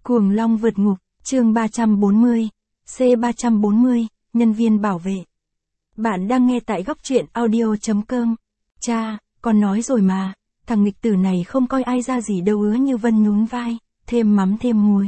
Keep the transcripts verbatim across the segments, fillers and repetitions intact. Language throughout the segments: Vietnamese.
Cuồng long vượt ngục, chương ba trăm bốn mươi, C ba trăm bốn mươi, nhân viên bảo vệ. Bạn đang nghe tại góc truyện audio chấm com. Cha, con nói rồi mà, thằng nghịch tử này không coi ai ra gì đâu. Ứa Như Vân nhún vai, thêm mắm thêm muối.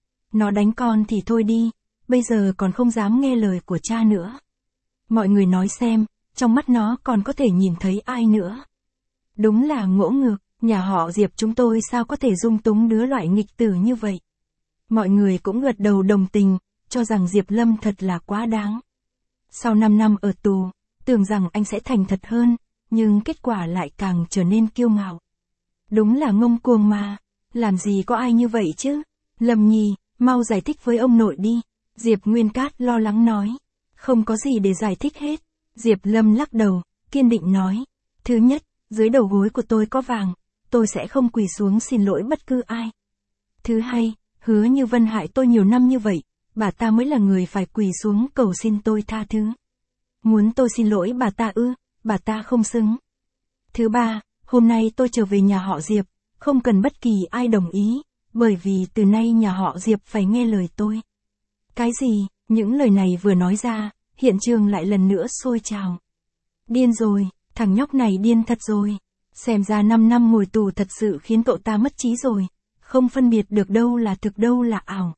Nó đánh con thì thôi đi, bây giờ còn không dám nghe lời của cha nữa. Mọi người nói xem, trong mắt nó còn có thể nhìn thấy ai nữa. Đúng là ngỗ ngược, nhà họ Diệp chúng tôi sao có thể dung túng đứa loại nghịch tử như vậy. Mọi người cũng gật đầu đồng tình, cho rằng Diệp Lâm thật là quá đáng. Sau năm năm ở tù, tưởng rằng anh sẽ thành thật hơn, nhưng kết quả lại càng trở nên kiêu ngạo. Đúng là ngông cuồng mà, làm gì có ai như vậy chứ. Lâm Nhi, mau giải thích với ông nội đi. Diệp Nguyên Cát lo lắng nói. Không có gì để giải thích hết. Diệp Lâm lắc đầu, kiên định nói. Thứ nhất, dưới đầu gối của tôi có vàng, tôi sẽ không quỳ xuống xin lỗi bất cứ ai. Thứ hai, Hứa Như Vân hại tôi nhiều năm như vậy, bà ta mới là người phải quỳ xuống cầu xin tôi tha thứ. Muốn tôi xin lỗi bà ta ư, bà ta không xứng. Thứ ba, hôm nay tôi trở về nhà họ Diệp, không cần bất kỳ ai đồng ý, bởi vì từ nay nhà họ Diệp phải nghe lời tôi. Cái gì, những lời này vừa nói ra, hiện trường lại lần nữa sôi trào. Điên rồi, thằng nhóc này điên thật rồi. Xem ra năm năm ngồi tù thật sự khiến cậu ta mất trí rồi, không phân biệt được đâu là thực đâu là ảo.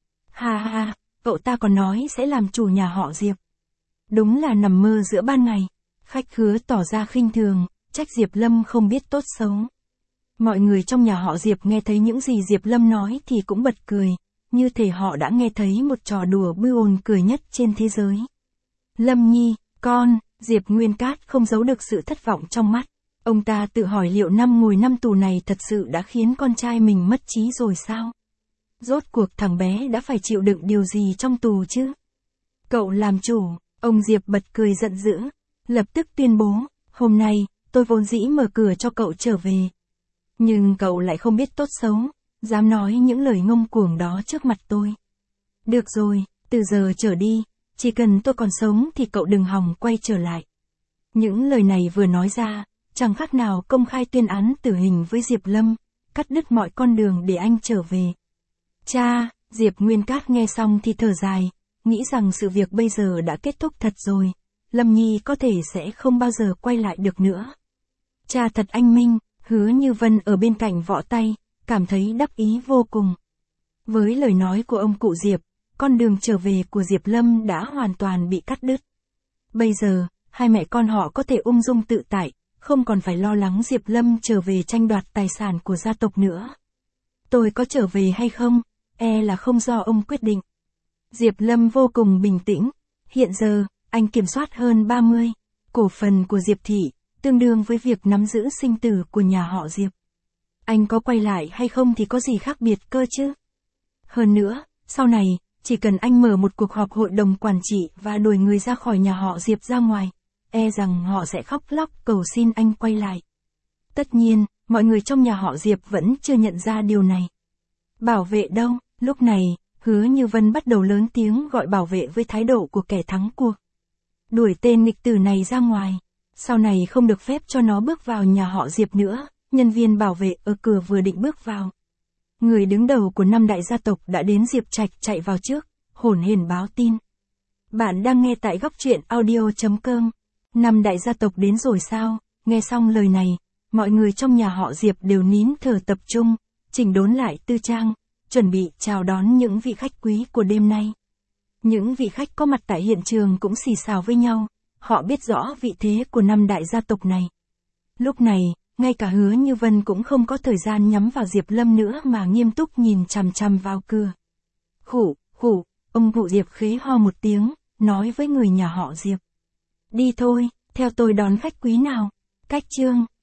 Ha ha, cậu ta còn nói sẽ làm chủ nhà họ Diệp. Đúng là nằm mơ giữa ban ngày. Khách khứa tỏ ra khinh thường, trách Diệp Lâm không biết tốt xấu. Mọi người trong nhà họ Diệp nghe thấy những gì Diệp Lâm nói thì cũng bật cười, như thể họ đã nghe thấy một trò đùa bưu ồn cười nhất trên thế giới. Lâm Nhi, con, Diệp Nguyên Cát không giấu được sự thất vọng trong mắt. Ông ta tự hỏi liệu năm ngồi năm tù này thật sự đã khiến con trai mình mất trí rồi sao? Rốt cuộc thằng bé đã phải chịu đựng điều gì trong tù chứ? Cậu làm chủ, ông Diệp bật cười giận dữ, lập tức tuyên bố, hôm nay, tôi vốn dĩ mở cửa cho cậu trở về. Nhưng cậu lại không biết tốt xấu, dám nói những lời ngông cuồng đó trước mặt tôi. Được rồi, từ giờ trở đi, chỉ cần tôi còn sống thì cậu đừng hòng quay trở lại. Những lời này vừa nói ra, chẳng khác nào công khai tuyên án tử hình với Diệp Lâm, cắt đứt mọi con đường để anh trở về. Cha, Diệp Nguyên Cát nghe xong thì thở dài, nghĩ rằng sự việc bây giờ đã kết thúc thật rồi, Lâm Nhi có thể sẽ không bao giờ quay lại được nữa. Cha thật anh minh, Hứa Như Vân ở bên cạnh võ tay, cảm thấy đắc ý vô cùng. Với lời nói của ông cụ Diệp, con đường trở về của Diệp Lâm đã hoàn toàn bị cắt đứt. Bây giờ, hai mẹ con họ có thể ung dung tự tại, không còn phải lo lắng Diệp Lâm trở về tranh đoạt tài sản của gia tộc nữa. Tôi có trở về hay không, e là không do ông quyết định. Diệp Lâm vô cùng bình tĩnh, hiện giờ, anh kiểm soát hơn ba mươi cổ phần của Diệp Thị, tương đương với việc nắm giữ sinh tử của nhà họ Diệp. Anh có quay lại hay không thì có gì khác biệt cơ chứ? Hơn nữa, sau này, chỉ cần anh mở một cuộc họp hội đồng quản trị và đuổi người ra khỏi nhà họ Diệp ra ngoài, e rằng họ sẽ khóc lóc cầu xin anh quay lại. Tất nhiên, mọi người trong nhà họ Diệp vẫn chưa nhận ra điều này. Bảo vệ đâu? Lúc này, Hứa Như Vân bắt đầu lớn tiếng gọi bảo vệ với thái độ của kẻ thắng cuộc. Đuổi tên nghịch tử này ra ngoài. Sau này không được phép cho nó bước vào nhà họ Diệp nữa. Nhân viên bảo vệ ở cửa vừa định bước vào. Người đứng đầu của năm đại gia tộc đã đến Diệp Trạch chạy vào trước, hổn hển báo tin. Bạn đang nghe tại góc truyện audio chấm com. Năm đại gia tộc đến rồi sao? Nghe xong lời này, mọi người trong nhà họ Diệp đều nín thở tập trung, chỉnh đốn lại tư trang, chuẩn bị chào đón những vị khách quý của đêm nay. Những vị khách có mặt tại hiện trường cũng xì xào với nhau, họ biết rõ vị thế của năm đại gia tộc này. Lúc này, ngay cả Hứa Như Vân cũng không có thời gian nhắm vào Diệp Lâm nữa mà nghiêm túc nhìn chằm chằm vào cửa. Khủ, khủ, ông cụ Diệp khế ho một tiếng, nói với người nhà họ Diệp. Đi thôi, theo tôi đón khách quý nào. Cách chương.